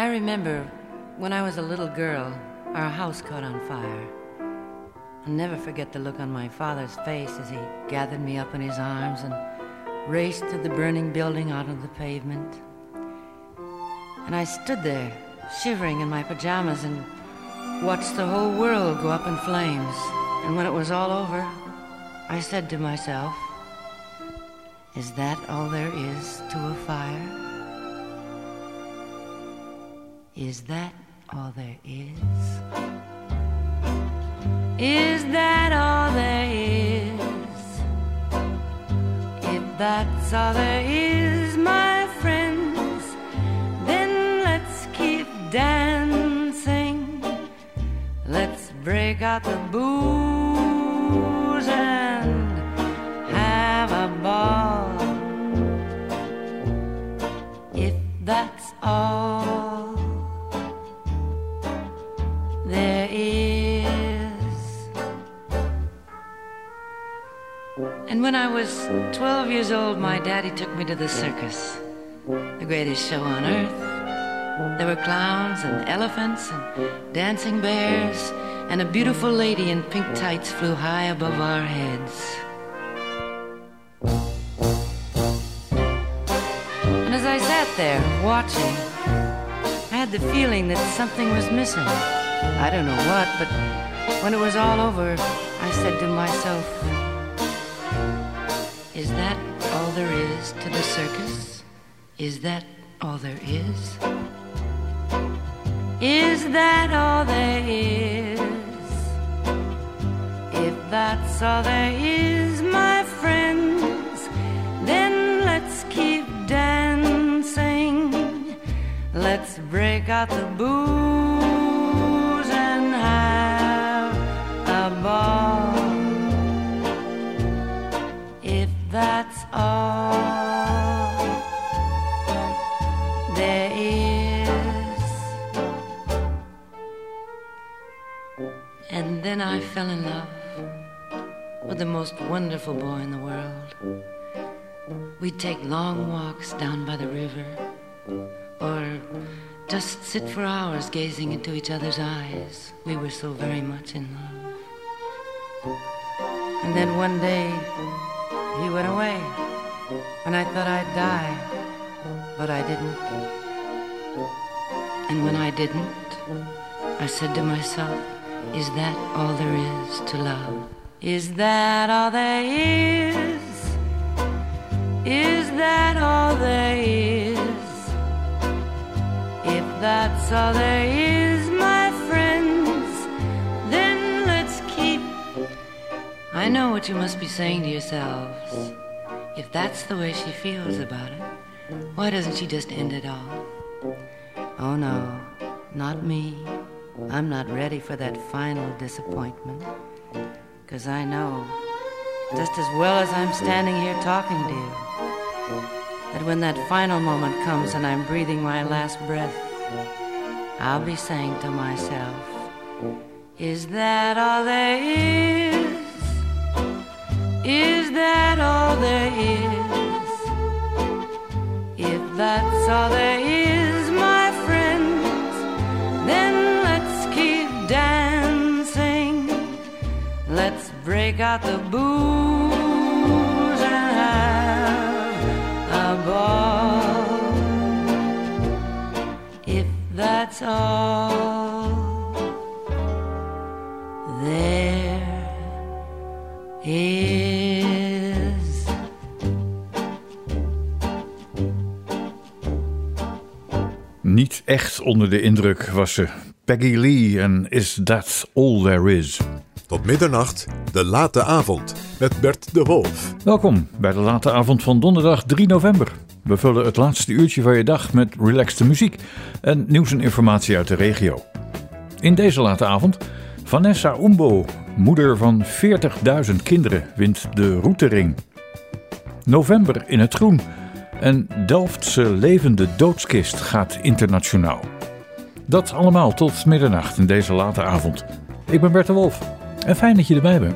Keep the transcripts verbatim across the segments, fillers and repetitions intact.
I remember when I was a little girl, our house caught on fire. I'll never forget the look on my father's face as he gathered me up in his arms and raced to the burning building out on the pavement. And I stood there, shivering in my pajamas, and watched the whole world go up in flames. And when it was all over, I said to myself, is that all there is to a fire? Is that all there is? Is that all there is? If that's all there is, my friends, then let's keep dancing. Let's break out the booze and have a ball. If that's all there is. And when I was twelve years old, my daddy took me to the circus, the greatest show on earth. There were clowns and elephants and dancing bears, and a beautiful lady in pink tights flew high above our heads. And as I sat there watching, I had the feeling that something was missing. I don't know what, but when it was all over, I said to myself, is that all there is to the circus? Is that all there is? Is that all there is? If that's all there is, my friends, then let's keep dancing. Let's break out the booze and have a ball. If that's all there is. And then I fell in love with the most wonderful boy in the world. We'd take long walks down by the river, or just sit for hours gazing into each other's eyes. We were so very much in love. And then one day he went away, and I thought I'd die, but I didn't. And when I didn't, I said to myself, is that all there is to love? Is that all there is? Is that all there is? If that's all there is, my friends, then let's keep. I know what you must be saying to yourselves. If that's the way she feels about it, why doesn't she just end it all? Oh no, not me. I'm not ready for that final disappointment. 'Cause I know, just as well as I'm standing here talking to you, that when that final moment comes and I'm breathing my last breath, I'll be saying to myself, is that all there is? Is that all there is? If that's all there is, my friends, then let's keep dancing. Let's break out the booze and have a ball. If that's all there is. Niet echt onder de indruk was ze. Peggy Lee en Is That All There Is. Tot middernacht, de late avond, met Bert de Wolf. Welkom bij de late avond van donderdag drie november. We vullen het laatste uurtje van je dag met relaxte muziek en nieuws en informatie uit de regio. In deze late avond, Vanessa Umbo, moeder van veertigduizend kinderen, wint de Routering. November in het groen en Delftse levende doodskist gaat internationaal. Dat allemaal tot middernacht in deze late avond. Ik ben Bert de Wolf en fijn dat je erbij bent.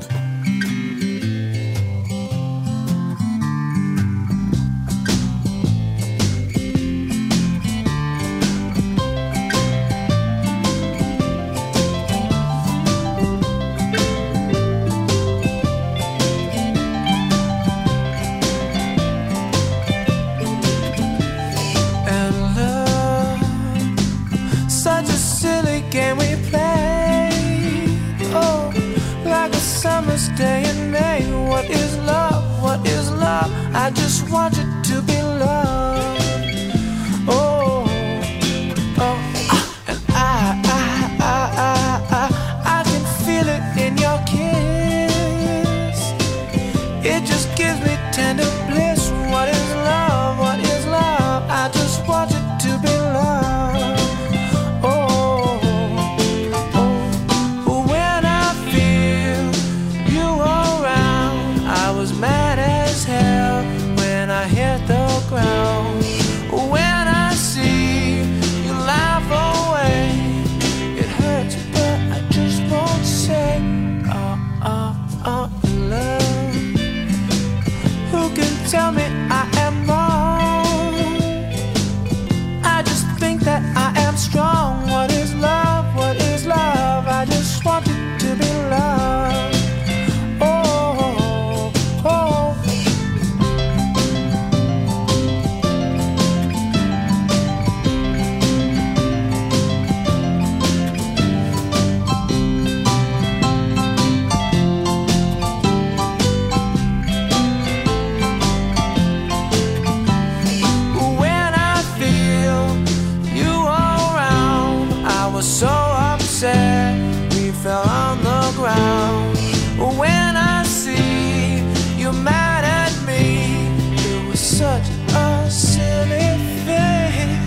summer's day in May. What is love? What is love? I just want you to be loved. Oh, oh, and I, I, I, I, I, I can feel it in your kiss. It just gives me tender bliss. What is love? What is love? I just want you to be loved. Oh, oh, when I feel you around, I was mad as hell when I hit the ground. When I see you laugh away, it hurts, but I just won't say, oh, oh, oh, love. Who can tell me I am wrong? I just think that I am strong. What is love? What is love? I just want you to be loved. Oh, oh. When I feel you around, I was so upset we fell on the ground. When I see you mad at me, it was such a silly thing.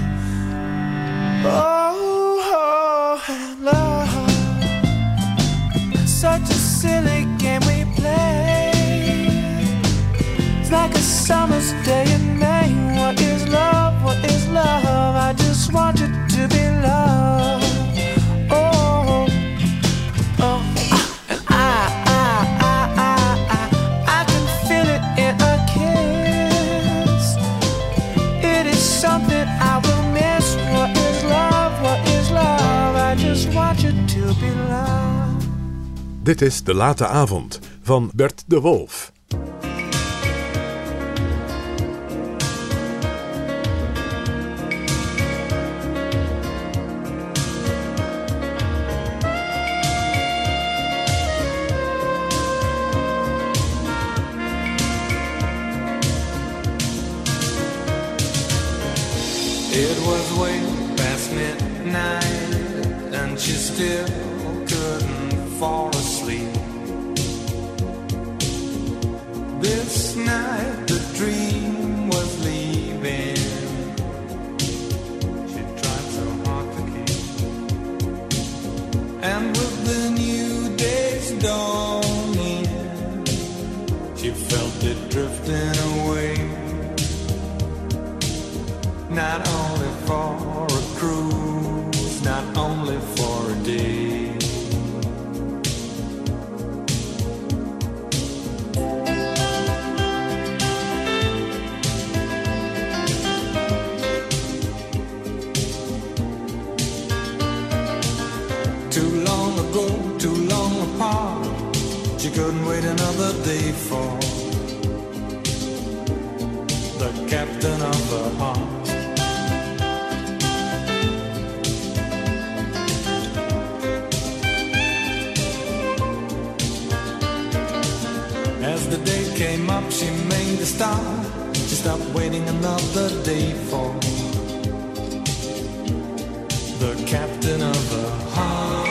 Oh, oh, love, such a silly game we play. It's like a summer's day in May. What is love? What is love? I just want you to be loved. Oh, oh, and I, I, I, I, I, I can feel it in a kiss. It is something I will miss. What is love? What is love? I just want you to be loved. Dit is De Late Avond van Bert de Wolf. It was way past midnight, and she still couldn't fall asleep. This night the dream was leaving. She tried so hard to keep. And with the new day's dawning, she felt it drifting away. Not only for a cruise, not only for a day. Too long ago, too long apart, she couldn't wait another day for the captain of her heart. As the day came up, she made a start. She stopped waiting another day for the captain of her heart.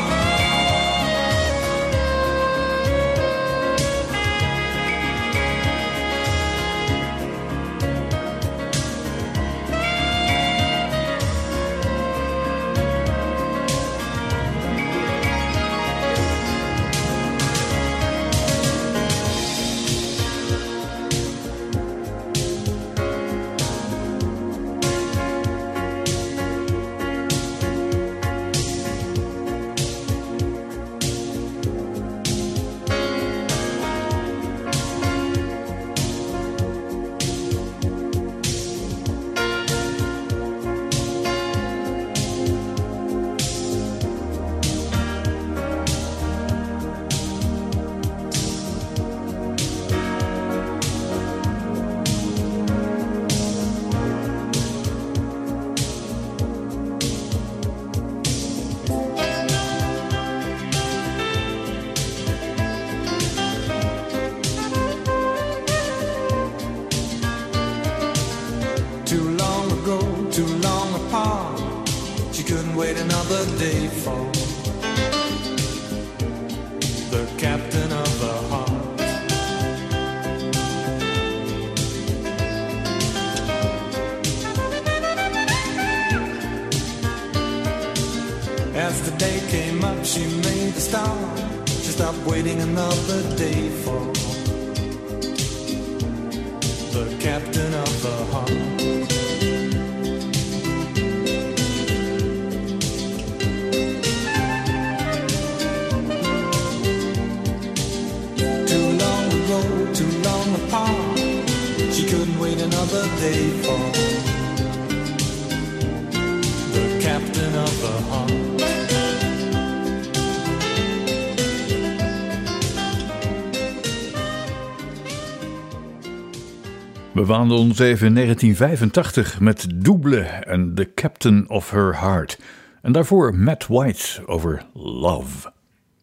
couldn't wait another day for the captain of the heart. As the day came up, she made the start. She stopped waiting another day for the captain of the heart. Too long apart, she couldn't wait another day for the captain of the heart. We waanden ons even in negentien vijfentachtig met Double en The Captain of Her Heart. En daarvoor Matt White over Love.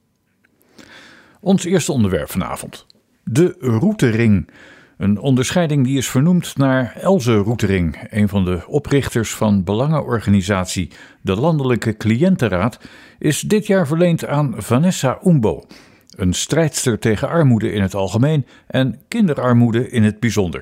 Ons eerste onderwerp vanavond. De Routering. Een onderscheiding die is vernoemd naar Else Routering, een van de oprichters van belangenorganisatie De Landelijke Cliëntenraad, is dit jaar verleend aan Vanessa Umbo, een strijdster tegen armoede in het algemeen en kinderarmoede in het bijzonder.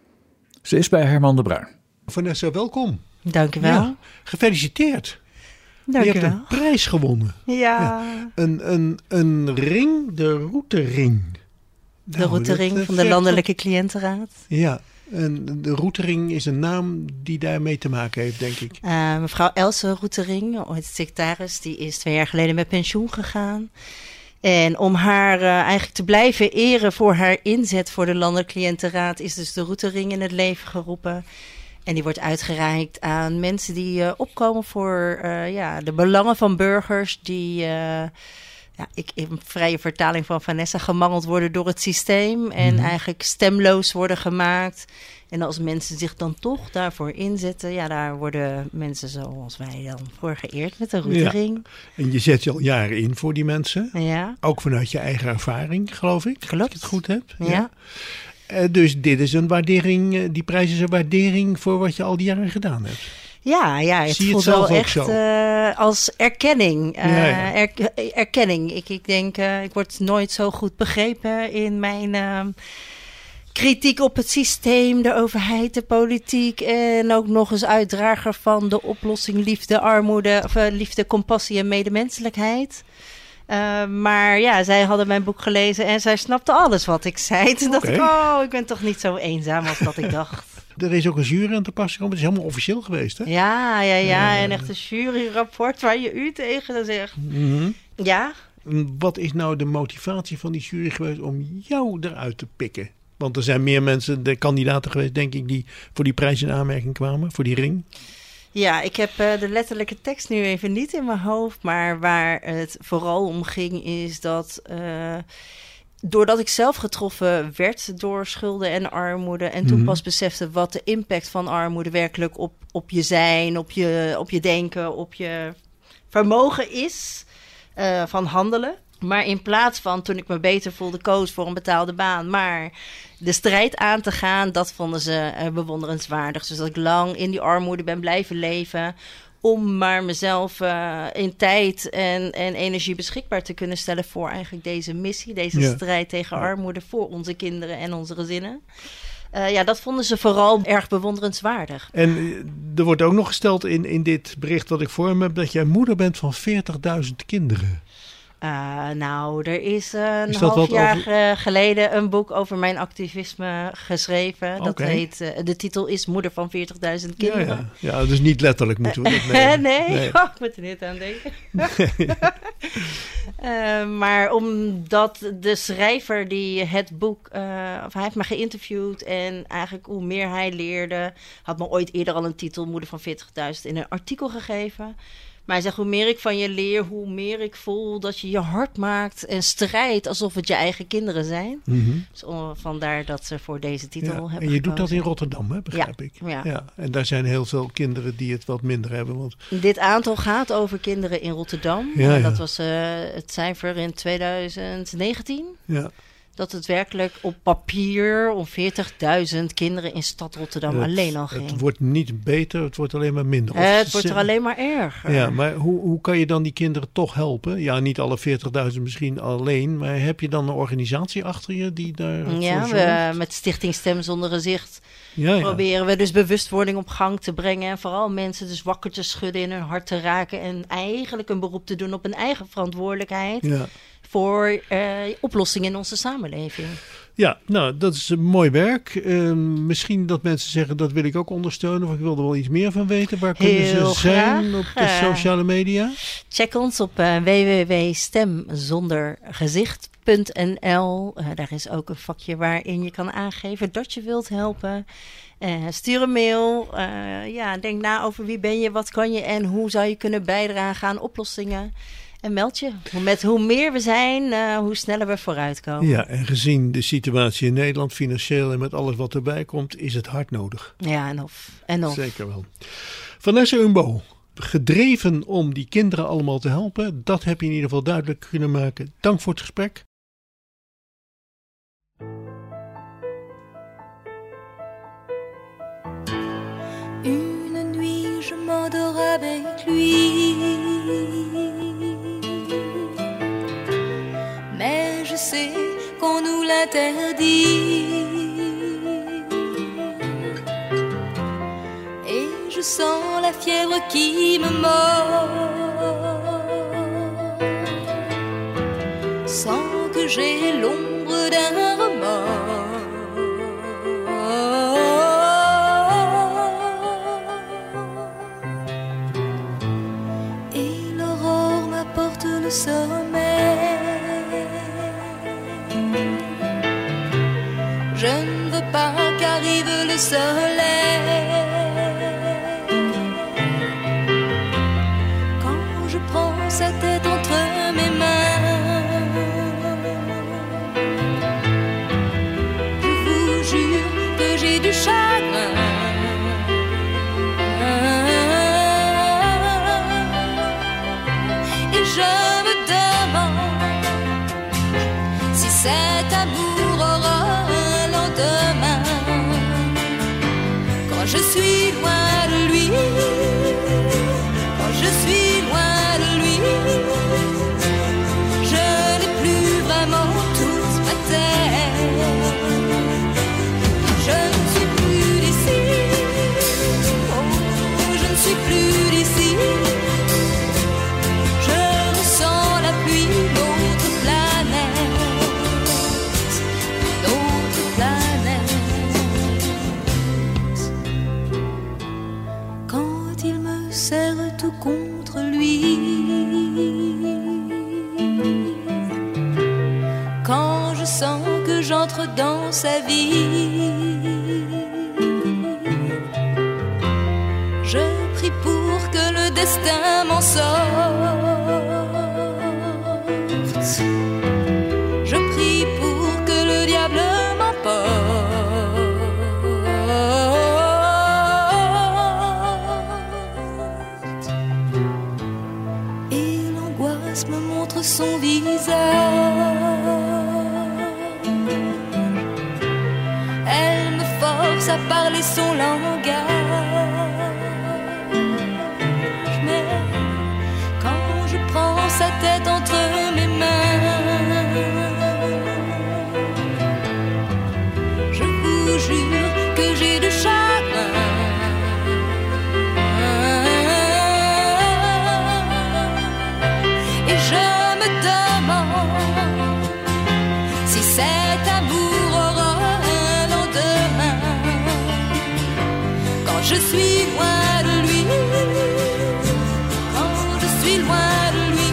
Ze is bij Herman de Bruin. Vanessa, welkom. Dank u wel. Ja, gefeliciteerd. Dank je u hebt wel. een prijs gewonnen. Ja. Ja. Een, een, een ring, de Routering. De Nou, Routering dat, van uh, de vergt Landelijke Cliëntenraad. Ja, en de Routering is een naam die daarmee te maken heeft, denk ik. Uh, mevrouw Else Routering, ooit secretaris, die is twee jaar geleden met pensioen gegaan. En om haar uh, eigenlijk te blijven eren voor haar inzet voor de Landelijke Cliëntenraad is dus de Routering in het leven geroepen. En die wordt uitgereikt aan mensen die uh, opkomen voor uh, ja, de belangen van burgers die... Uh, Ja, ik in vrije vertaling van Vanessa gemangeld worden door het systeem en mm-hmm. eigenlijk stemloos worden gemaakt. En als mensen zich dan toch daarvoor inzetten, ja, daar worden mensen zoals wij dan voor geëerd met de Routering. Ja. En je zet je al jaren in voor die mensen. Ja. Ook vanuit je eigen ervaring, geloof ik. Klopt. Als ik het goed heb. Ja. ja. Uh, dus dit is een waardering, die prijs is een waardering voor wat je al die jaren gedaan hebt. Ja, ja, het Zie je voelt het zelf wel ook echt zo? uh, als erkenning. Uh, Ja, ja. er, erkenning. Ik, ik denk, uh, ik word nooit zo goed begrepen in mijn uh, kritiek op het systeem, de overheid, de politiek. En ook nog eens uitdrager van de oplossing liefde, armoede, of, uh, liefde, compassie en medemenselijkheid. Uh, maar ja, zij hadden mijn boek gelezen en zij snapte alles wat ik zei. Toen dacht Oké. ik, oh, ik ben toch niet zo eenzaam als dat ik dacht. Er is ook een jury aan te pas gekomen. Het is helemaal officieel geweest, hè? Ja, ja, ja. Uh, En echt een juryrapport waar je u tegen zegt. Mm-hmm. Ja. Wat is nou de motivatie van die jury geweest om jou eruit te pikken? Want er zijn meer mensen, de kandidaten geweest, denk ik, die voor die prijs in aanmerking kwamen, voor die ring. Ja, ik heb uh, de letterlijke tekst nu even niet in mijn hoofd. Maar waar het vooral om ging is dat... Uh, doordat ik zelf getroffen werd door schulden en armoede... en toen Mm-hmm. pas besefte wat de impact van armoede werkelijk op, op je zijn... Op je, op je denken, op je vermogen is uh, van handelen. Maar in plaats van, toen ik me beter voelde, koos voor een betaalde baan... maar de strijd aan te gaan, dat vonden ze uh, bewonderenswaardig. Dus dat ik lang in die armoede ben blijven leven... om maar mezelf uh, in tijd en, en energie beschikbaar te kunnen stellen... voor eigenlijk deze missie, deze Ja. strijd tegen armoede... voor onze kinderen en onze gezinnen. Uh, ja, dat vonden ze vooral erg bewonderenswaardig. En uh, er wordt ook nog gesteld in, in dit bericht wat ik voor me heb... dat jij moeder bent van veertigduizend kinderen. Uh, nou, er is uh, een Is dat half wat jaar over- ge- geleden een boek over mijn activisme geschreven. Dat Oké. heet, uh, de titel is Moeder van veertigduizend Ja, kinderen. ja. ja, dus niet letterlijk moeten we dat nee, nemen. nee. Oh, ik moet er niet aan denken. uh, maar omdat de schrijver die het boek... Uh, of hij heeft me geïnterviewd en eigenlijk hoe meer hij leerde... had me ooit eerder al een titel, Moeder van veertigduizend, in een artikel gegeven... Maar hij zegt, hoe meer ik van je leer, hoe meer ik voel dat je je hard maakt en strijdt alsof het je eigen kinderen zijn. Mm-hmm. Dus om, vandaar dat ze voor deze titel Ja. hebben En je doet dat gekozen. in Rotterdam, hè, begrijp Ja, ik. ja. En daar zijn heel veel kinderen die het wat minder hebben. Want Dit aantal gaat over kinderen in Rotterdam. Ja, En ja. dat was uh, het cijfer in twintig negentien. ja, dat het werkelijk op papier om veertigduizend kinderen in stad Rotterdam het, alleen al ging. Het wordt niet beter, het wordt alleen maar minder. Uh, het wordt er alleen maar erger. Ja, maar hoe, hoe kan je dan die kinderen toch helpen? Ja, niet alle veertigduizend misschien alleen, maar heb je dan een organisatie achter je die daar Ja, we, met Stichting Stem Zonder Gezicht ja, ja. proberen we dus bewustwording op gang te brengen. En vooral mensen dus wakker te schudden, in hun hart te raken en eigenlijk een beroep te doen op een eigen verantwoordelijkheid. Ja. Voor uh, oplossingen in onze samenleving. Ja, nou, dat is een mooi werk. Uh, misschien dat mensen zeggen, dat wil ik ook ondersteunen. Of ik wil er wel iets meer van weten. Waar kunnen Heel ze zijn graag. op de sociale media? Check ons op uh, w w w punt stem zonder gezicht punt n l. Uh, daar is ook een vakje waarin je kan aangeven dat je wilt helpen. Uh, stuur een mail. Uh, ja, denk na over wie ben je, wat kan je en hoe zou je kunnen bijdragen aan oplossingen. En meld je. Met hoe meer we zijn, uh, hoe sneller we vooruitkomen. Ja, en gezien de situatie in Nederland, financieel en met alles wat erbij komt, is het hard nodig. Ja, en of. En of. Zeker wel. Vanessa Umbo, gedreven om die kinderen allemaal te helpen, dat heb je in ieder geval duidelijk kunnen maken. Dank voor het gesprek. Une nuit, je m'endors avec lui. Mais je sais qu'on nous l'interdit. Et je sens la fièvre qui me mord, sans que j'ai l'ombre d'un remords. Et l'aurore m'apporte le sommeil. Je ne veux pas qu'arrive le soleil. Quand je prends sa tête entre mes mains, je vous jure que j'ai du chagrin. Et je me demande si cet amour aura demain, quand je suis loin de lui, quand je suis loin de lui, je n'ai plus vraiment toute ma terre. Je ne suis plus d'ici, oh, je ne suis plus d'ici. Je ressens la pluie d'autre planète. Serre tout contre lui. Quand je sens que j'entre dans sa vie, je prie pour que le destin m'en sorte. Je prie pour que le diable m'emporte. Me montre son visage. Elle me force à parler son langage. Mais quand je prends sa tête entre mes mains, je vous jure que j'ai du chagrin. Cet amour aura un lendemain. Quand je suis loin de lui, quand je suis loin de lui,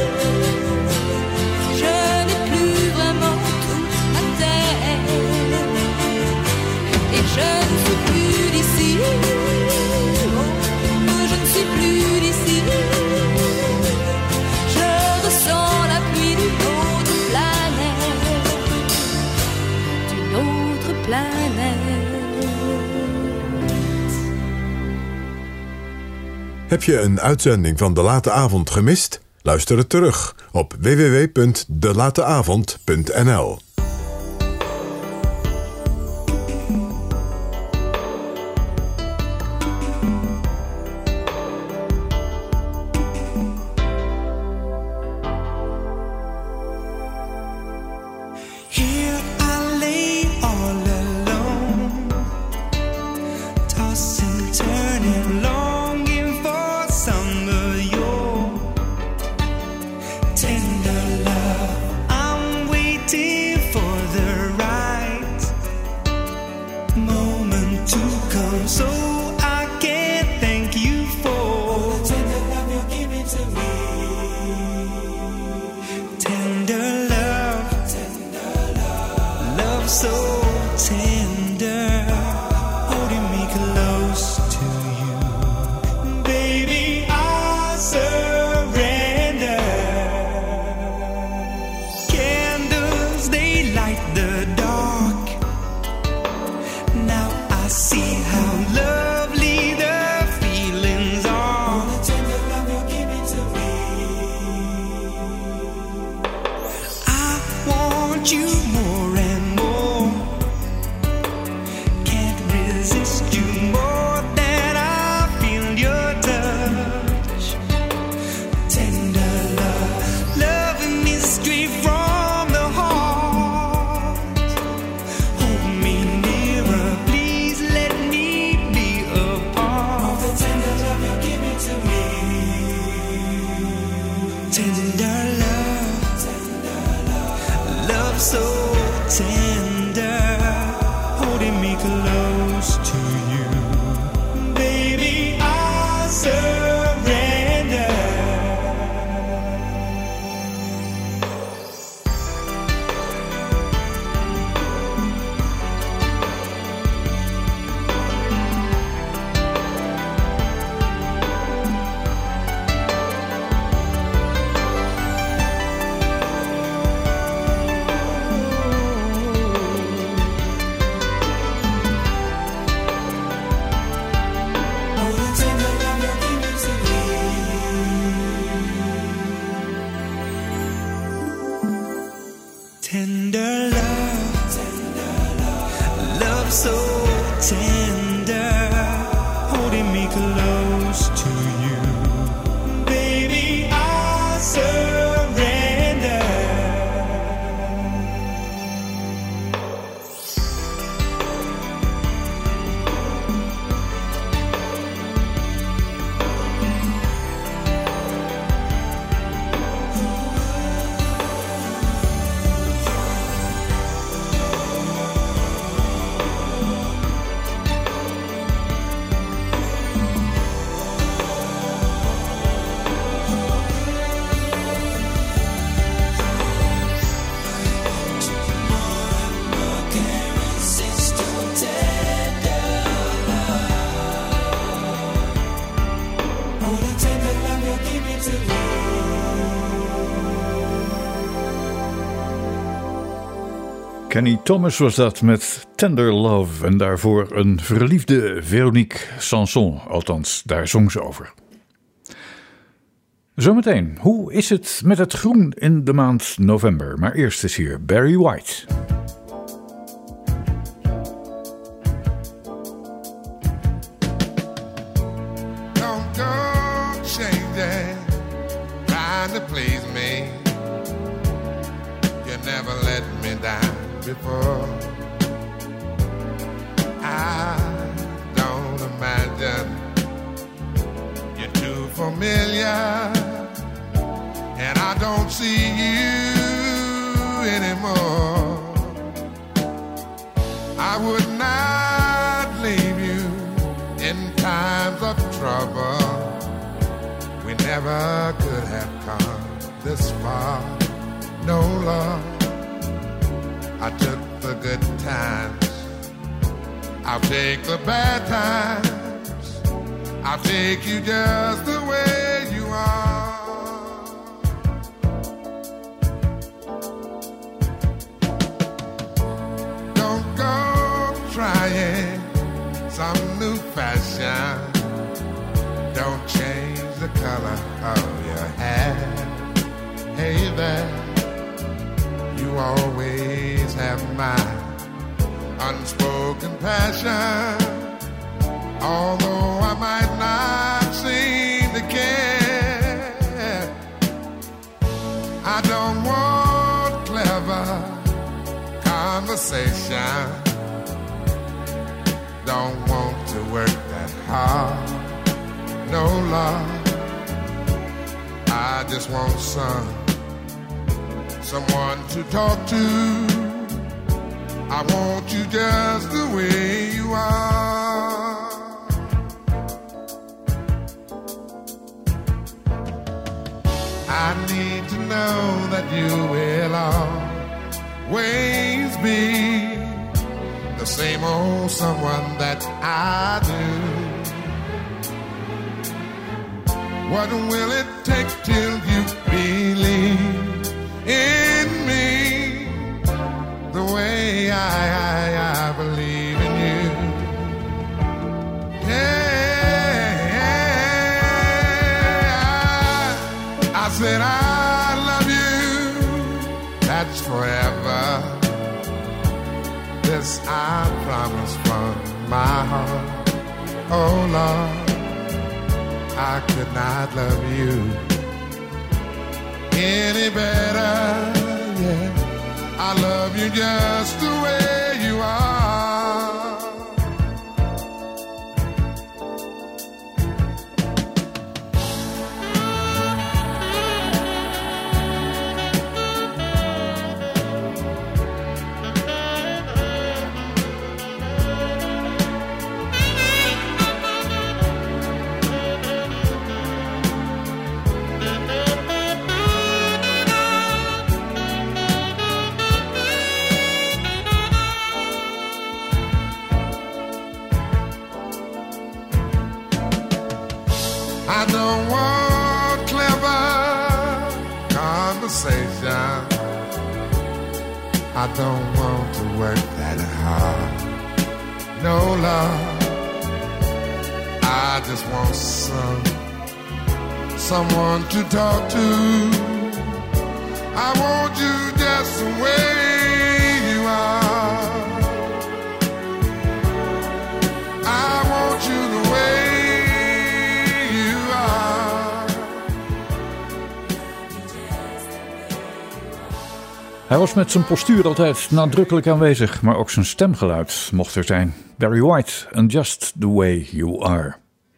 je n'ai plus vraiment toute ma terre. Et je ne suis plus d'ici, oh, je ne suis plus d'ici. Je ressens la pluie d'une autre planète. Heb je een uitzending van De Late Avond gemist? Luister het terug op w w w punt de late avond punt n l. Tender love, love so tender, holding me close to you. Baby, I surrender. Tender love, love so tender, holding me close to you. Baby, I surrender. Kenny Thomas was dat met Tender Love en daarvoor een verliefde Veronique Sanson, althans daar zong ze over. Zometeen, hoe is het met het groen in de maand november? Maar eerst is hier Barry White. Don't go changing, trying to please me. You never let me down before. I don't imagine you're too familiar, and I don't see you anymore. I would not leave you in times of trouble. We never could have come this far. No love, I took the good times, I'll take the bad times, I'll take you just the way you are. Don't go trying some new fashion, don't change the color of your hair. Hey there, you always have my unspoken passion. Although I might not seem to care, I don't want clever conversation, don't want to work that hard. No love, I just want some someone to talk to. I want you just the way you are. I need to know that you will always be the same old someone that I do. What will it take till you believe in me the way I, I, I believe in you? Yeah, I, I said I love you, that's forever. This I promise from my heart. Oh Lord, I could not love you any better, yeah. I love you just the way you are. I don't want clever conversation. I don't want to work that hard. No love. I just want some someone to talk to. I want you just the way you are. I want you the way you are. Hij was met zijn postuur altijd nadrukkelijk aanwezig, maar ook zijn stemgeluid mocht er zijn. Barry White and Just the Way You Are.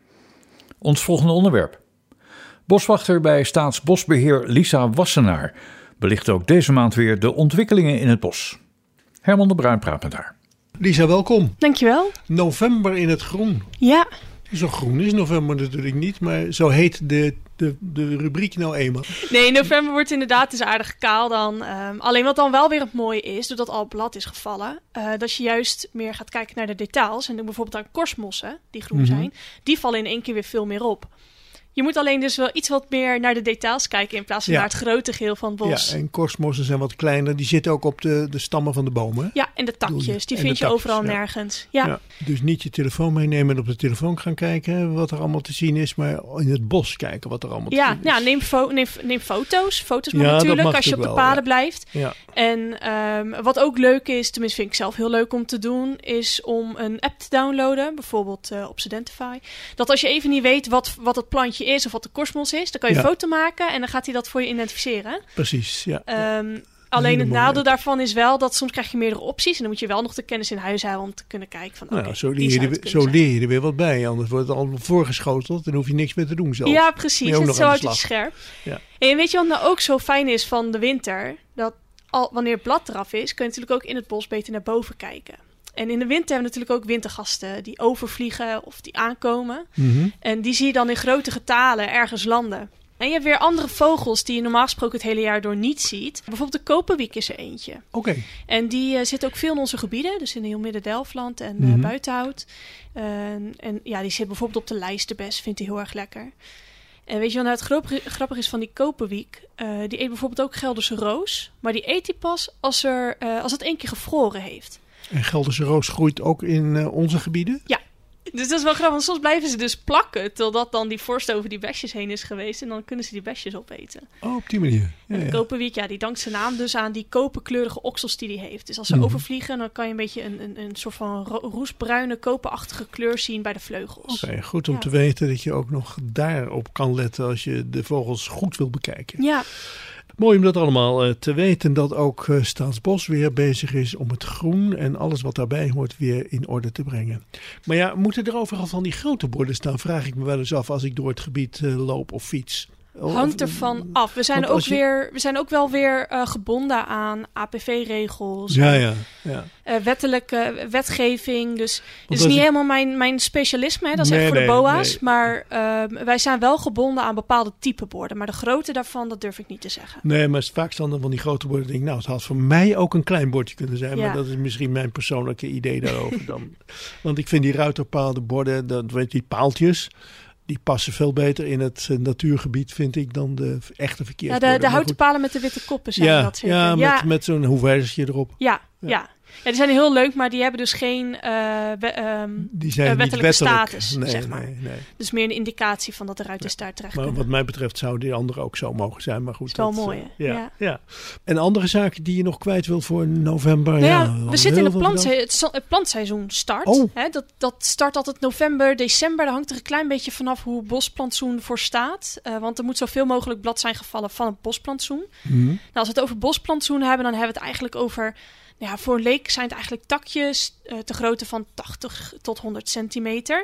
Ons volgende onderwerp. Boswachter bij Staatsbosbeheer Lisa Wassenaar belicht ook deze maand weer de ontwikkelingen in het bos. Herman de Bruin praat met haar. Lisa, welkom. Dankjewel. November in het groen. Ja. Zo groen is november natuurlijk niet, maar zo heet de, de, de rubriek nou eenmaal. Nee, november wordt inderdaad dus aardig kaal dan. Um, alleen wat dan wel weer het mooie is, doordat al blad is gevallen, uh, dat je juist meer gaat kijken naar de details. En dan bijvoorbeeld aan korstmossen, die groen Mm-hmm. zijn, die vallen in één keer weer veel meer op. Je moet alleen dus wel iets wat meer naar de details kijken in plaats van Ja. naar het grote geheel van het bos. Ja, en korstmossen zijn wat kleiner. Die zitten ook op de, de stammen van de bomen. Ja, en de takjes, die En vind de je takjes, overal ja. nergens. Ja. Ja, dus niet je telefoon meenemen en op de telefoon gaan kijken wat er allemaal te zien is, maar in het bos kijken wat er allemaal te Ja, zien is. ja neem, fo- neem, neem foto's. Foto's Ja, maar dat natuurlijk mag als je op de natuurlijk wel, paden blijft. Ja. En um, wat ook leuk is, tenminste vind ik zelf heel leuk om te doen, is om een app te downloaden, bijvoorbeeld uh, op Sedentify. Dat als je even niet weet wat, wat het plantje is of wat de korstmos is, dan kan je Ja. een foto maken en dan gaat hij dat voor je identificeren. Precies, ja. Um, alleen hele het mooie nadeel app. daarvan is wel dat soms krijg je meerdere opties en dan moet je wel nog de kennis in huis houden om te kunnen kijken van oké, Nou, zo, die leer je, zou er, het zo kunnen zijn. leer je er weer wat bij. Anders wordt het al voorgeschoteld en hoef je niks meer te doen zelf. Ja, Ben precies. je ook Het nog zo aan houdt de het je slag. scherp. Ja. En weet je wat nou ook zo fijn is van de winter? Dat al, wanneer het blad eraf is, kun je natuurlijk ook in het bos beter naar boven kijken. En in de winter hebben we natuurlijk ook wintergasten die overvliegen of die aankomen. Mhm. En die zie je dan in grote getalen ergens landen. En je hebt weer andere vogels die je normaal gesproken het hele jaar door niet ziet. Bijvoorbeeld de koperwiek is er eentje. Oké. En die uh, zit ook veel in onze gebieden. Dus in heel Midden-Delfland en uh, Mhm. Buitenhout. Uh, en ja, die zit bijvoorbeeld op de lijsterbes. Vindt hij heel erg lekker. En weet je wat nou het grappig, grappig is van die koperwiek? Uh, die eet bijvoorbeeld ook Gelderse roos. Maar die eet hij pas als, er, uh, als het één keer gevroren heeft. En Gelderse roos groeit ook in uh, onze gebieden? Ja. Dus dat is wel grappig, want soms blijven ze dus plakken totdat dan die vorst over die besjes heen is geweest. En dan kunnen ze die besjes opeten. Oh, op die manier. Ja, En de ja. koperwiek, ja, die dankt zijn naam dus aan die koperkleurige oksels die hij heeft. Dus als ze Mhm. overvliegen, dan kan je een beetje een, een, een soort van ro- roestbruine, koperachtige kleur zien bij de vleugels. Oké, goed om Ja. te weten dat je ook nog daarop kan letten als je de vogels goed wil bekijken. Ja, Mooi om dat allemaal uh, te weten, dat ook uh, Staatsbos weer bezig is om het groen en alles wat daarbij hoort weer in orde te brengen. Maar ja, moeten er overal van die grote borden staan, vraag ik me wel eens af als ik door het gebied uh, loop of fiets. hangt ervan af. We zijn, Want ook, als je- weer, we zijn ook wel weer uh, gebonden aan A P V-regels. Ja, ja, ja. Uh, wettelijke wetgeving. Dus het is als niet ik- helemaal mijn, mijn specialisme. Hè? Dat is Nee, echt voor nee, de boa's. nee. Maar uh, wij zijn wel gebonden aan bepaalde type borden. Maar de grootte daarvan, dat durf ik niet te zeggen. Nee, maar vaak staan er van die grote borden. Denk ik, nou, het had voor mij ook een klein bordje kunnen zijn. Ja. Maar dat is misschien mijn persoonlijke idee daarover dan. Want ik vind die ruiterpaalde borden, dat weet je, die paaltjes, die passen veel beter in het eh, natuurgebied, vind ik, dan de echte Ja, verkeersborden. de, de Maar houten goed. palen met de witte koppen zijn Ja, dat zeker. ja, met, ja, met zo'n hoeversje erop. ja, Ja. ja. Ja, die zijn heel leuk, maar die hebben dus geen uh, we, um, Die zijn uh, niet wettelijke wettelijk. status, nee, zeg maar. nee, nee. Dus meer een indicatie van dat de ruiters daar terecht Maar kunnen. wat mij betreft zou die andere ook zo mogen zijn. Maar goed, Is wel dat, mooi, eh, hè? ja, Ja. ja. En andere zaken die je nog kwijt wil voor november? Nou ja, al we zitten in heel het, veel plantse- gedaan. het, sa- het plantseizoen start. Oh. Hè, dat, dat start altijd november, december. Daar hangt er een klein beetje vanaf hoe het bosplantsoen voor staat. Uh, want er moet zoveel mogelijk blad zijn gevallen van het bosplantsoen. Mhm. Nou, als we het over bosplantsoen hebben, dan hebben we het eigenlijk over... Nou ja, voor een leek zijn het eigenlijk takjes uh, te grootte van tachtig tot honderd centimeter.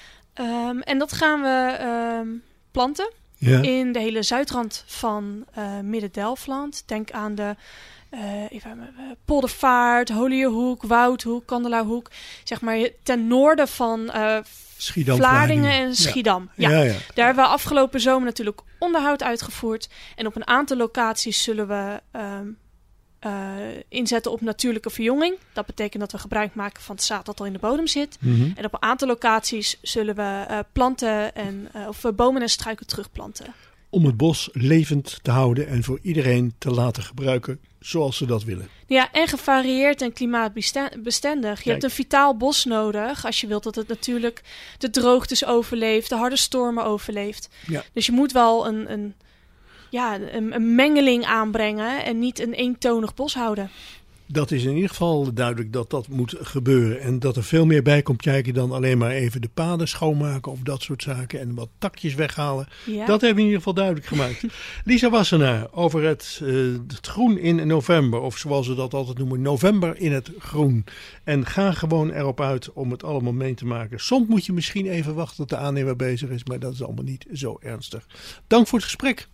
Um, en dat gaan we um, planten Ja. in de hele zuidrand van uh, Midden-Delfland. Denk aan de uh, even, uh, Poldervaart, Holierhoek, Woudhoek, Kandelaarhoek. Zeg maar ten noorden van uh, Schiedam, Vlaardingen Vlaardingen. en Schiedam. Ja. Ja. Ja, ja. Daar hebben we afgelopen zomer natuurlijk onderhoud uitgevoerd. En op een aantal locaties zullen we um, uh, inzetten op natuurlijke verjonging. Dat betekent dat we gebruik maken van het zaad dat al in de bodem zit. Mm-hmm. En op een aantal locaties zullen we uh, planten en, uh, of uh, bomen en struiken terugplanten. Om het bos levend te houden en voor iedereen te laten gebruiken zoals ze dat willen. Ja, en gevarieerd en klimaatbestendig. Je Kijk. hebt een vitaal bos nodig als je wilt dat het natuurlijk de droogtes overleeft, de harde stormen overleeft. Ja. Dus je moet wel een, een, ja, een, een mengeling aanbrengen en niet een eentonig bos houden. Dat is in ieder geval duidelijk dat dat moet gebeuren. En dat er veel meer bij komt kijken dan alleen maar even de paden schoonmaken of dat soort zaken. En wat takjes weghalen. Ja. Dat hebben we in ieder geval duidelijk gemaakt. Lisa Wassenaar over het, uh, het groen in november. Of zoals ze dat altijd noemen, november in het groen. En ga gewoon erop uit om het allemaal mee te maken. Soms moet je misschien even wachten tot de aannemer bezig is. Maar dat is allemaal niet zo ernstig. Dank voor het gesprek.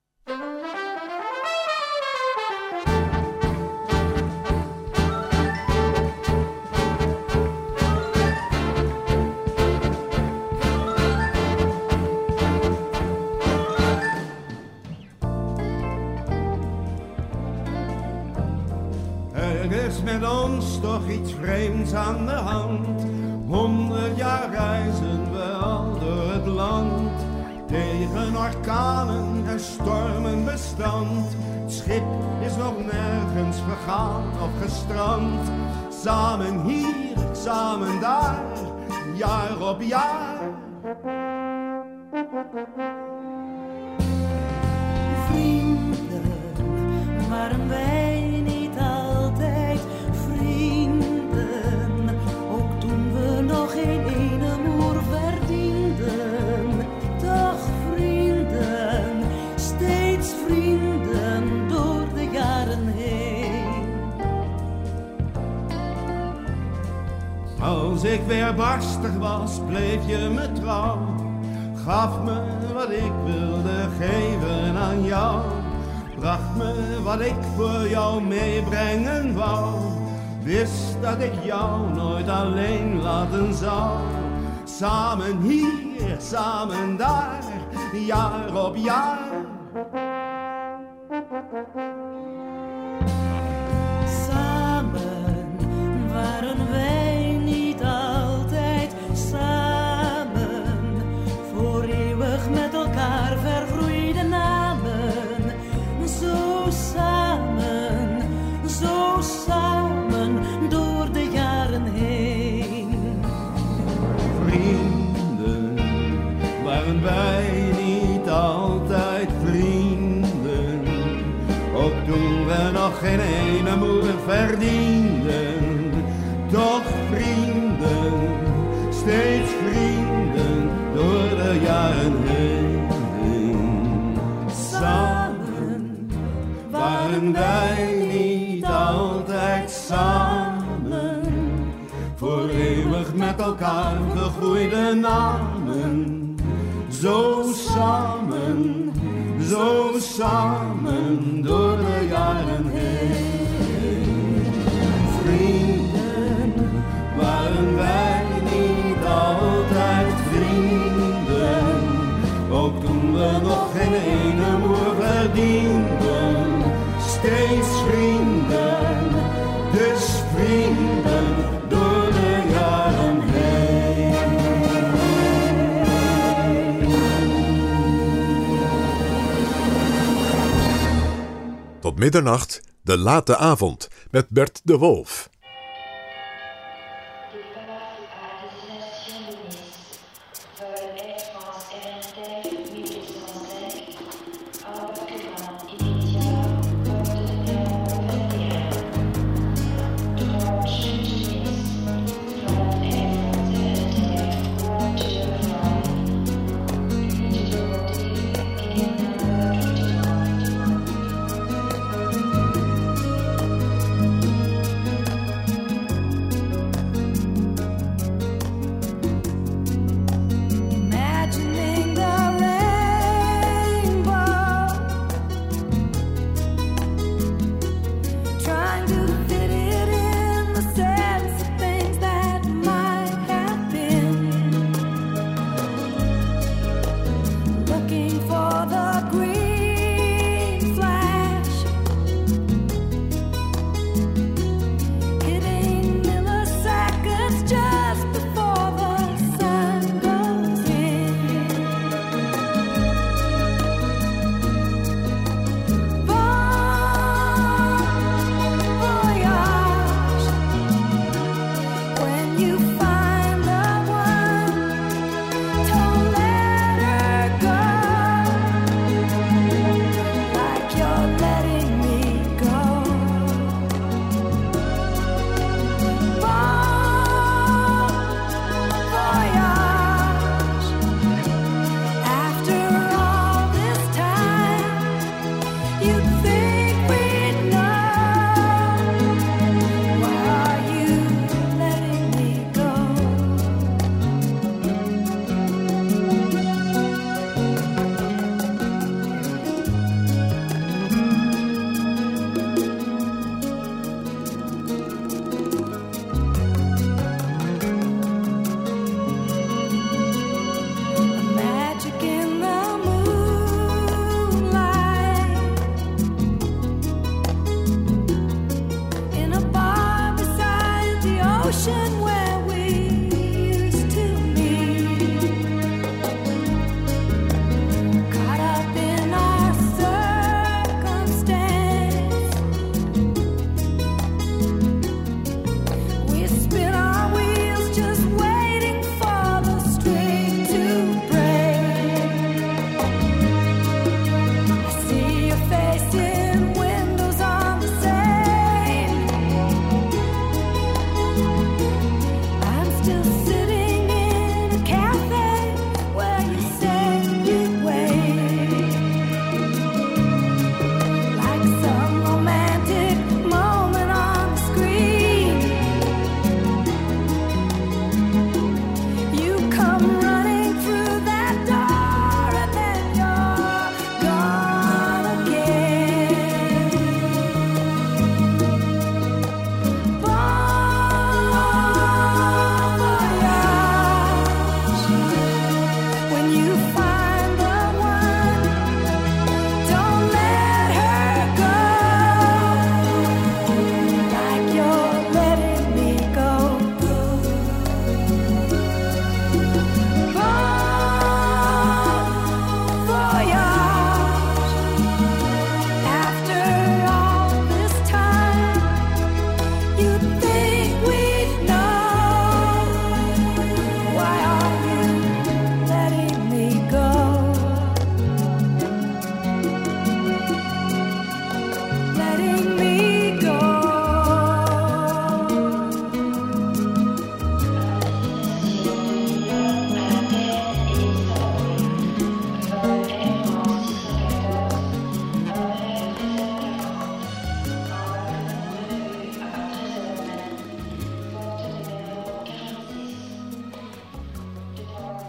Er is met ons toch iets vreemds aan de hand. Honderd jaar reizen we al door het land. Tegen orkanen en stormen bestand. Het schip is nog nergens vergaan of gestrand. Samen hier, samen daar, jaar op jaar. Vrienden, waren wij niet altijd vrienden? Ook toen we nog geen ene moer verdienden. Toch vrienden, steeds vrienden door de jaren heen. Als ik weer barstig was, bleef je me trouw. Gaf me wat ik wilde geven aan jou. Bracht me wat ik voor jou meebrengen wou. Wist dat ik jou nooit alleen laten zou. Samen hier, samen daar, jaar op jaar. Samen waren wij niet altijd samen. Voor eeuwig met elkaar vergroeide namen. Zo samen, zo samen door de jaren heen. Vrienden, waren wij niet altijd vrienden? Ook toen we nog geen ene moer verdienden. Toch vrienden, steeds vrienden door de jaren heen. Samen waren wij niet altijd samen. Voor eeuwig met elkaar gegroeide namen. Zo samen, zo samen door de jaren heen. Vrienden, waren wij niet altijd vrienden? Ook toen we nog geen ene moer verdienden. Steeds vrienden, dus vrienden door de jaren heen. Tot middernacht, de late avond, met Bert de Wolf.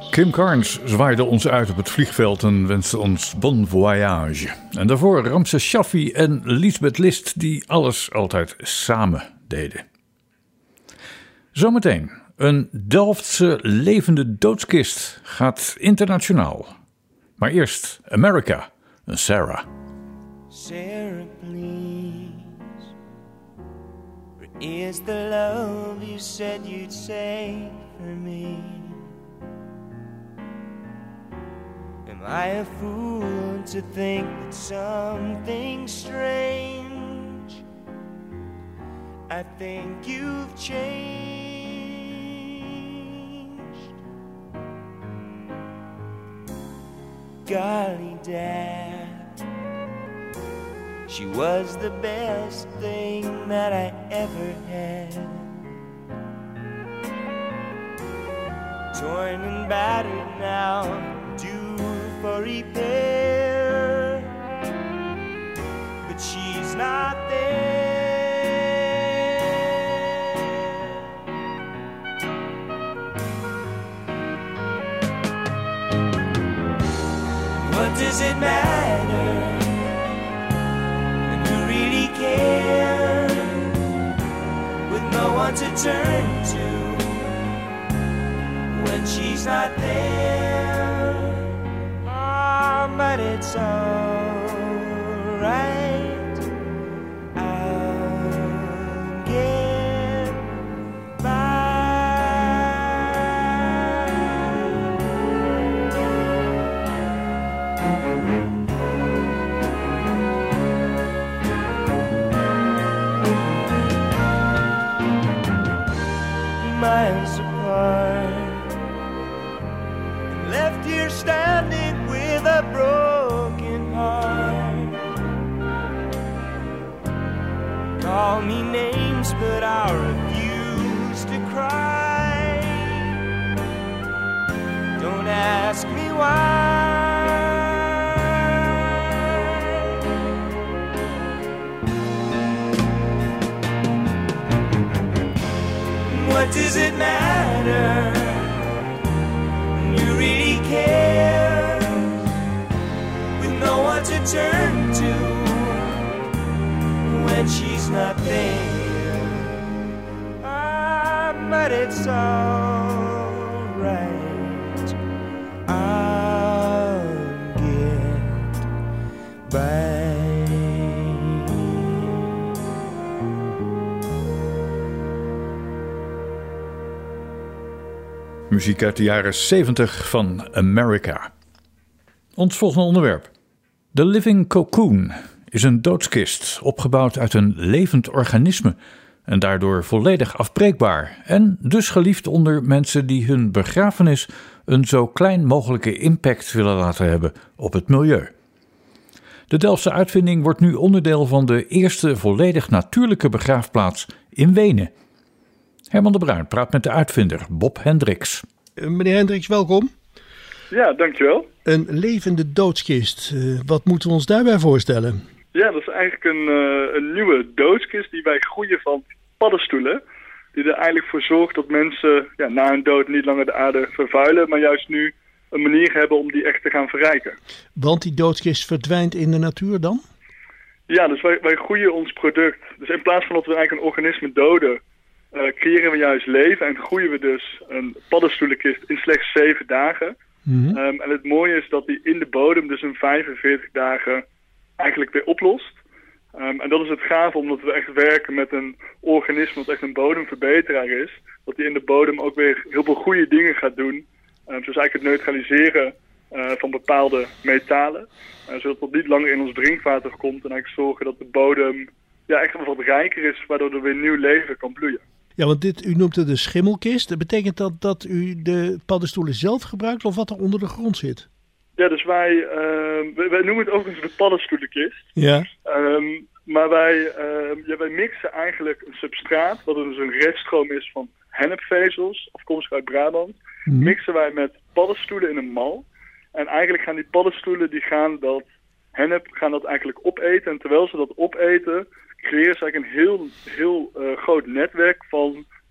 Kim Carnes zwaaide ons uit op het vliegveld en wenste ons bon voyage. En daarvoor Ramses Shaffi en Lisbeth List, die alles altijd samen deden. Zometeen, een Delftse levende doodskist gaat internationaal. Maar eerst America, en Sarah. Sarah, please, where is the love you said you'd save for me? Am I a fool to think that something strange? I think you've changed. Golly, Dad, she was the best thing that I ever had. Torn and battered now, due for repair, but she's not there. What does it matter? And who really cares? With no one to turn to when she's not there. But it's alright, I'll get miles apart, left here standing with a broken heart. Call me names, but I refuse to cry. Don't ask me why. What does it matter? You really care, with no one to turn to when she's not there. Ah, but it's alright, I'll get by. Muziek uit de jaren zeventig van America. Ons volgende onderwerp. The Living Cocoon is een doodskist opgebouwd uit een levend organisme en daardoor volledig afbreekbaar en dus geliefd onder mensen die hun begrafenis een zo klein mogelijke impact willen laten hebben op het milieu. De Delftse uitvinding wordt nu onderdeel van de eerste volledig natuurlijke begraafplaats in Wenen. Herman de Bruin praat met de uitvinder Bob Hendricks. Meneer Hendricks, welkom. Ja, dankjewel. Een levende doodskist. Uh, wat moeten we ons daarbij voorstellen? Ja, dat is eigenlijk een, uh, een nieuwe doodskist die wij groeien van paddenstoelen. Die er eigenlijk voor zorgt dat mensen ja, na hun dood niet langer de aarde vervuilen, maar juist nu een manier hebben om die echt te gaan verrijken. Want die doodskist verdwijnt in de natuur dan? Ja, dus wij, wij groeien ons product. Dus in plaats van dat we eigenlijk een organisme doden, Uh, creëren we juist leven en groeien we dus een paddenstoelenkist in slechts zeven dagen. Mm-hmm. Um, en het mooie is dat die in de bodem dus in vijfenveertig dagen eigenlijk weer oplost. Um, en dat is het gave, omdat we echt werken met een organisme dat echt een bodemverbeteraar is. Dat die in de bodem ook weer heel veel goede dingen gaat doen. Um, zoals eigenlijk het neutraliseren uh, van bepaalde metalen. Uh, zodat het niet langer in ons drinkwater komt en eigenlijk zorgen dat de bodem ja, echt wat rijker is, waardoor er weer nieuw leven kan bloeien. Ja, want dit, u noemt het de schimmelkist. Dat betekent dat dat u de paddenstoelen zelf gebruikt of wat er onder de grond zit? Ja, dus wij, uh, wij, wij noemen het overigens de paddenstoelenkist. Ja. Um, maar wij, uh, ja, wij mixen eigenlijk een substraat, wat dus een reststroom is van hennepvezels, afkomstig uit Brabant. Mm-hmm. Mixen wij met paddenstoelen in een mal. En eigenlijk gaan die paddenstoelen, die gaan dat hennep, gaan dat eigenlijk opeten. En terwijl ze dat opeten, creëren ze eigenlijk een heel, heel uh, groot netwerk van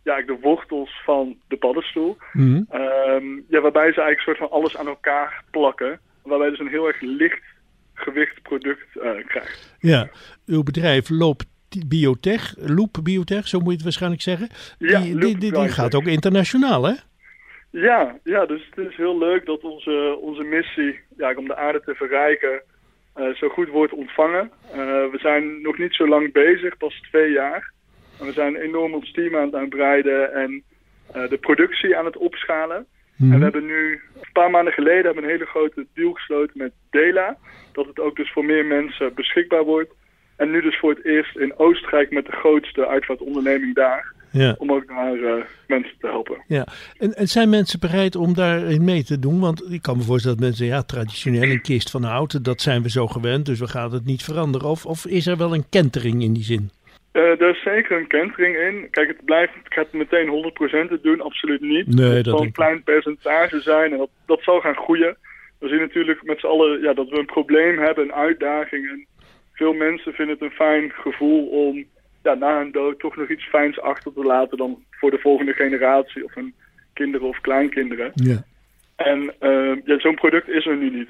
ja, de wortels van de paddenstoel. Mm-hmm. Um, ja, waarbij ze eigenlijk soort van alles aan elkaar plakken. Waarbij dus een heel erg licht gewicht product uh, krijgt. Ja, uw bedrijf loopt Biotech, Loop Biotech, zo moet je het waarschijnlijk zeggen. Ja, die, die, die, die gaat ook internationaal, hè? Ja, ja, dus het is heel leuk dat onze, onze missie ja, om de aarde te verrijken uh, zo goed wordt ontvangen. Uh, we zijn nog niet zo lang bezig, pas twee jaar. En we zijn enorm ons team aan het uitbreiden en uh, de productie aan het opschalen. Mm-hmm. En we hebben nu, een paar maanden geleden, hebben we een hele grote deal gesloten met Dela. Dat het ook dus voor meer mensen beschikbaar wordt. En nu dus voor het eerst in Oostenrijk met de grootste uitvaartonderneming daar. Ja. Om ook daar uh, mensen te helpen. Ja. En, en zijn mensen bereid om daarin mee te doen? Want ik kan me voorstellen dat mensen, ja, traditioneel een kist van hout, dat zijn we zo gewend, dus we gaan het niet veranderen. Of, of is er wel een kentering in die zin? Uh, er is zeker een kentering in. Kijk, het blijft, ik ga het meteen honderd procent te doen, absoluut niet. Nee, het zal een klein percentage zijn en dat, dat zal gaan groeien. We zien natuurlijk met z'n allen ja, dat we een probleem hebben, een uitdaging. En veel mensen vinden het een fijn gevoel om ja, na hun dood toch nog iets fijns achter te laten dan voor de volgende generatie of hun kinderen of kleinkinderen. Ja. En uh, ja, zo'n product is er nu niet.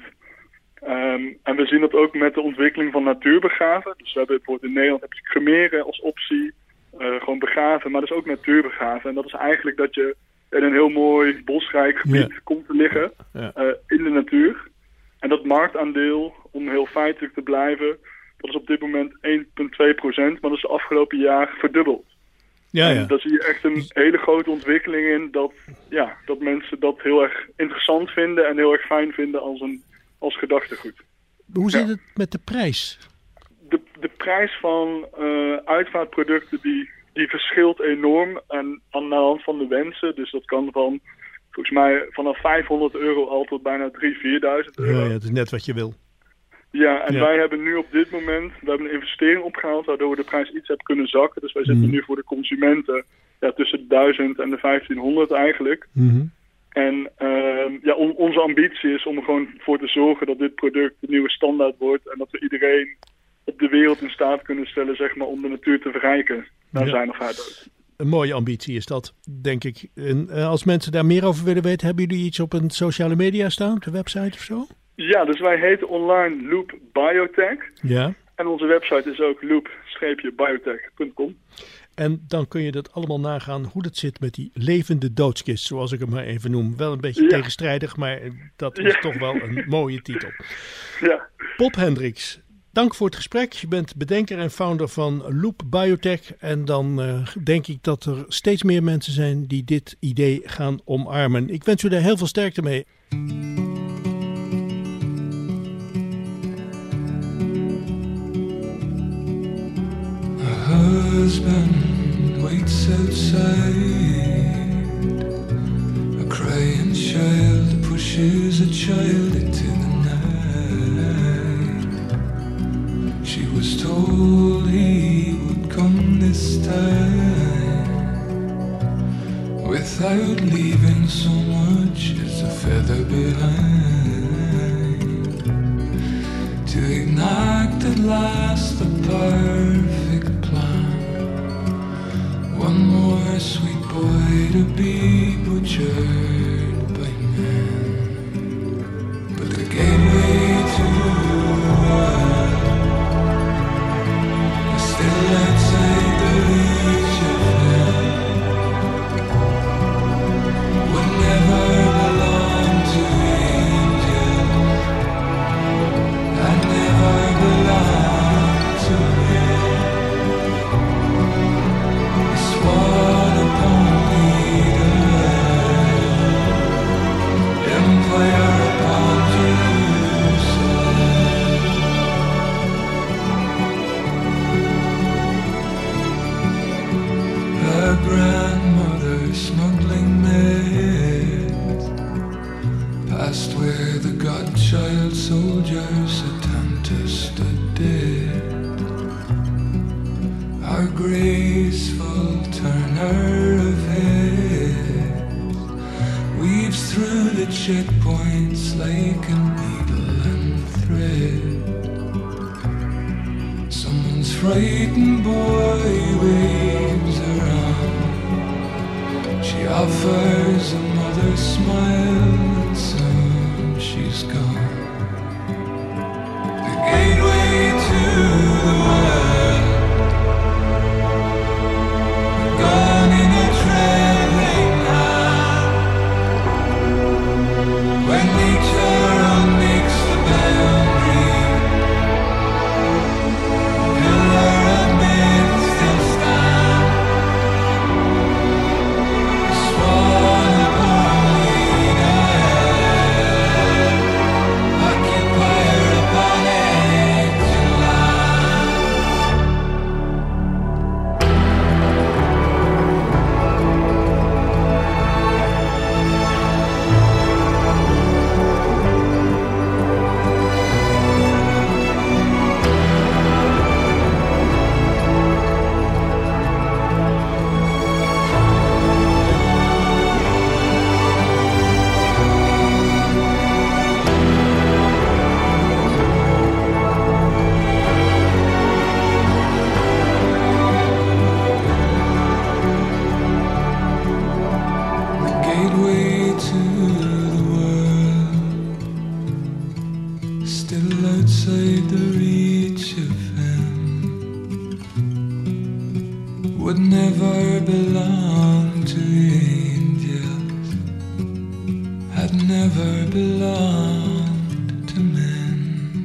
Um, en we zien dat ook met de ontwikkeling van natuurbegraven. Dus we hebben bijvoorbeeld in Nederland heb je cremeren als optie, uh, gewoon begraven, maar dus ook natuurbegraven. En dat is eigenlijk dat je in een heel mooi bosrijk gebied ja. komt te liggen ja. uh, in de natuur. En dat marktaandeel, om heel feitelijk te blijven, dat is op dit moment één komma twee procent, maar dat is de afgelopen jaar verdubbeld. Ja, ja. En daar zie je echt een hele grote ontwikkeling in dat, ja, dat mensen dat heel erg interessant vinden en heel erg fijn vinden als, een, als gedachtegoed. Hoe zit ja. het met de prijs? De, de prijs van uh, uitvaartproducten die, die verschilt enorm en aan de hand van de wensen. Dus dat kan van, volgens mij, vanaf vijfhonderd euro al tot bijna drieduizend, vierduizend euro. Ja, ja, het is net wat je wil. Ja, en ja. wij hebben nu op dit moment, we hebben een investering opgehaald waardoor we de prijs iets hebben kunnen zakken. Dus wij zitten mm. nu voor de consumenten ja, tussen de duizend en de vijftienhonderd eigenlijk. Mm-hmm. En uh, ja, on, onze ambitie is om er gewoon voor te zorgen dat dit product de nieuwe standaard wordt. En dat we iedereen op de wereld in staat kunnen stellen, zeg maar, om de natuur te verrijken naar ja. zijn of haar dood. Een mooie ambitie is dat, denk ik. En uh, als mensen daar meer over willen weten, hebben jullie iets op een sociale media staan, op de website of zo? Ja, dus wij heten online Loop Biotech. Ja. En onze website is ook loop biotech punt com. En dan kun je dat allemaal nagaan hoe dat zit met die levende doodskist, zoals ik het maar even noem. Wel een beetje ja. tegenstrijdig, maar dat is ja. toch wel een mooie titel. Ja. Bob Hendricks, dank voor het gesprek. Je bent bedenker en founder van Loop Biotech. En dan uh, denk ik dat er steeds meer mensen zijn die dit idee gaan omarmen. Ik wens u daar heel veel sterkte mee. Husband waits outside. A crying child pushes a child into the night. She was told he would come this time without leaving so much as a feather behind, to enact at last the perfect plan. One more sweet boy to be butchered by men, but the gateway to the world is still outside the reach of hell. Would never belong to angels, and never belong to men. What upon Peter, empire upon Jerusalem. Her grandmother smuggling maids past where the godchild soldiers at Tanta stood dead. Our graceful turner of heads weaves through the checkpoints like a needle and thread. Someone's frightened boy waves around offers another smile, and soon she's gone. The gateway to the world, gone in a trembling hand. When nature unmakes the boundary, pillar of myth still stand. Swan upon leader, occupier upon ancient land. The gateway to the world, still outside the reach of him, would never belong to angels, had never belonged to men.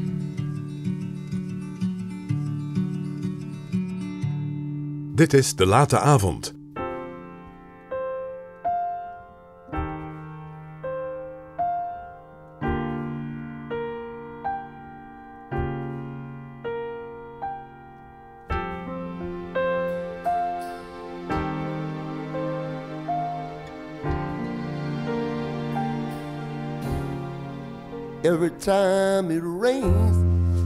Dit is De Late Avond. Every time it rains,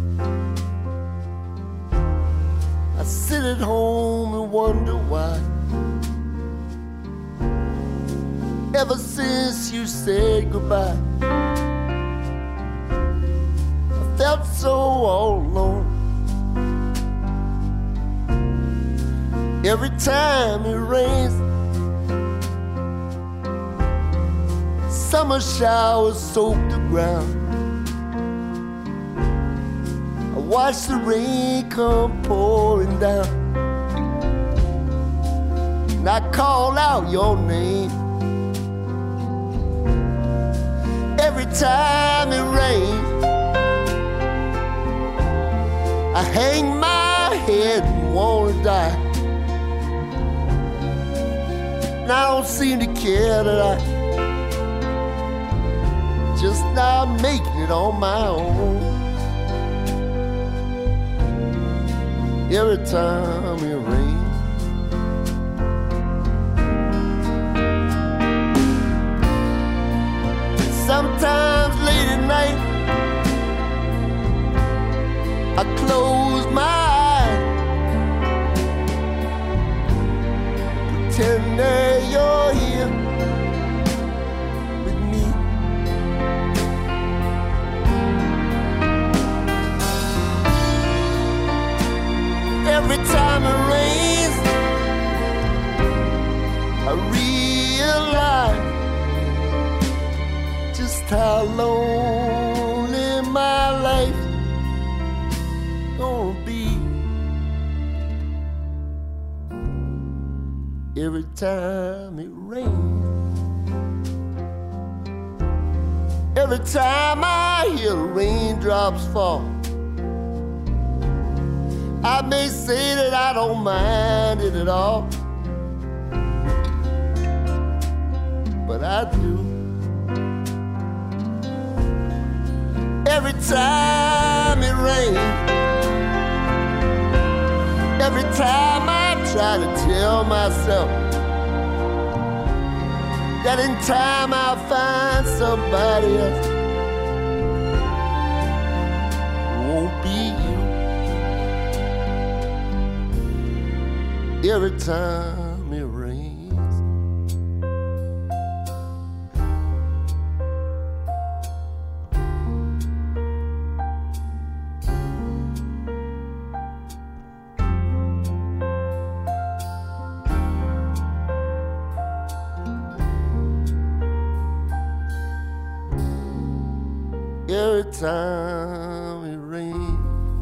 I sit at home and wonder why. Ever since you said goodbye, I felt so all alone. Every time it rains, summer showers soak the ground. I watch the rain come pouring down, and I call out your name. Every time it rains, I hang my head and wanna die. And I don't seem to care that I just not making it on my own. Every time it rains, sometimes late at night I close my eyes, pretend that you're here with me. Every time it rains, I realize just how lonely my life gonna be. Every time it rains, every time I hear the raindrops fall, I may say that I don't mind it at all, but I do. Every time it rains, every time I try to tell myself that in time I'll find somebody else, won't be you. Every time it rains, time it rains.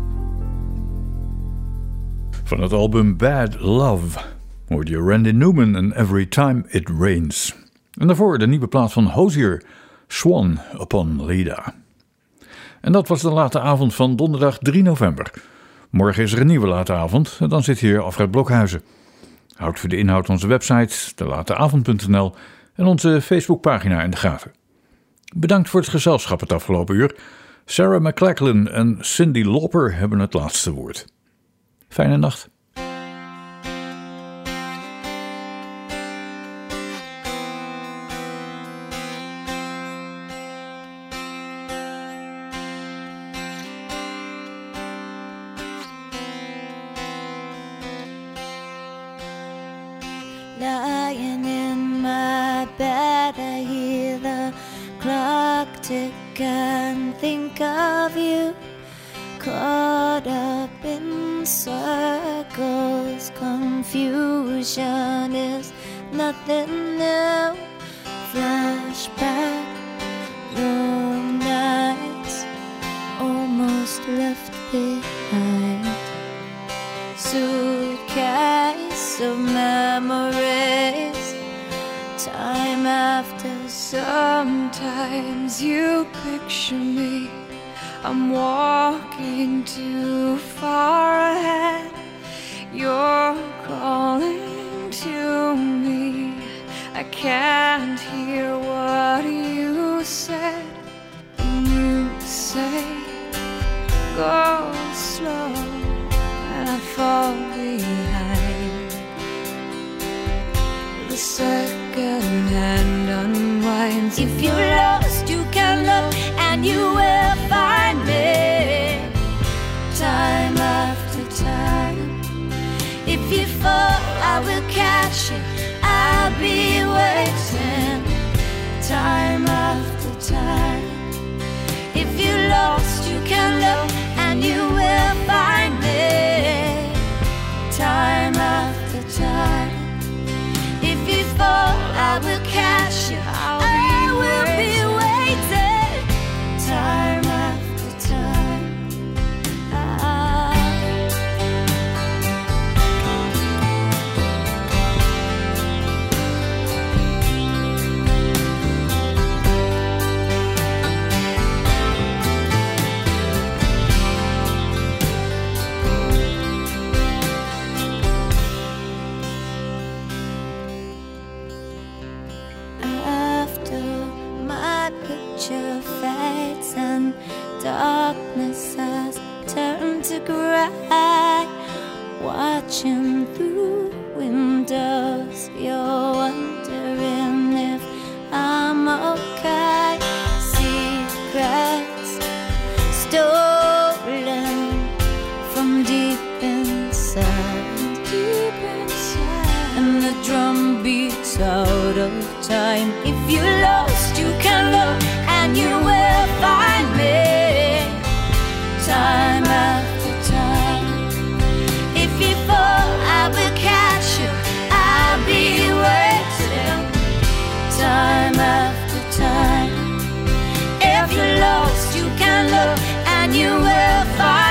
Van het album Bad Love hoorde je Randy Newman en Every Time It Rains. En daarvoor de nieuwe plaat van Hozier, Swan Upon Leda. En dat was de late avond van donderdag drie november. Morgen is er een nieuwe late avond en dan zit hier Alfred Blokhuizen. Houd voor de inhoud onze website, de lateavond punt n l en onze Facebookpagina in de gaten. Bedankt voor het gezelschap het afgelopen uur. Sarah McLachlan en Cyndi Lauper hebben het laatste woord. Fijne nacht. Lying in my bed, I hear the clock tick and think of you. Caught up in circles, confusion is nothing new. Flashback, the nights almost left behind. Suitcase of memories, time after. Sometimes you picture me, I'm walking too far ahead. You're calling to me, I can't hear what you said. And you say, go slow, and I fall behind. The second hand unwinds. If you're lost, you can look and you will find me. Time after time. If you fall, I will catch you, I'll be waiting. Time after time. If you're lost, you can look and you will find me. Time after time. If you fall, I will catch you, I'll I will be waiting. Time after time. Ah. Picture fades and darkness has turned to grey. Watching through windows, you're wondering if I'm okay. Secrets stolen from deep inside, deep inside, and the drum beats out of time. If you're lost, you can look and you will find me. Time after time. If you fall, I will catch you, I'll be waiting. Time after time. If you're lost, you can look and you will find me.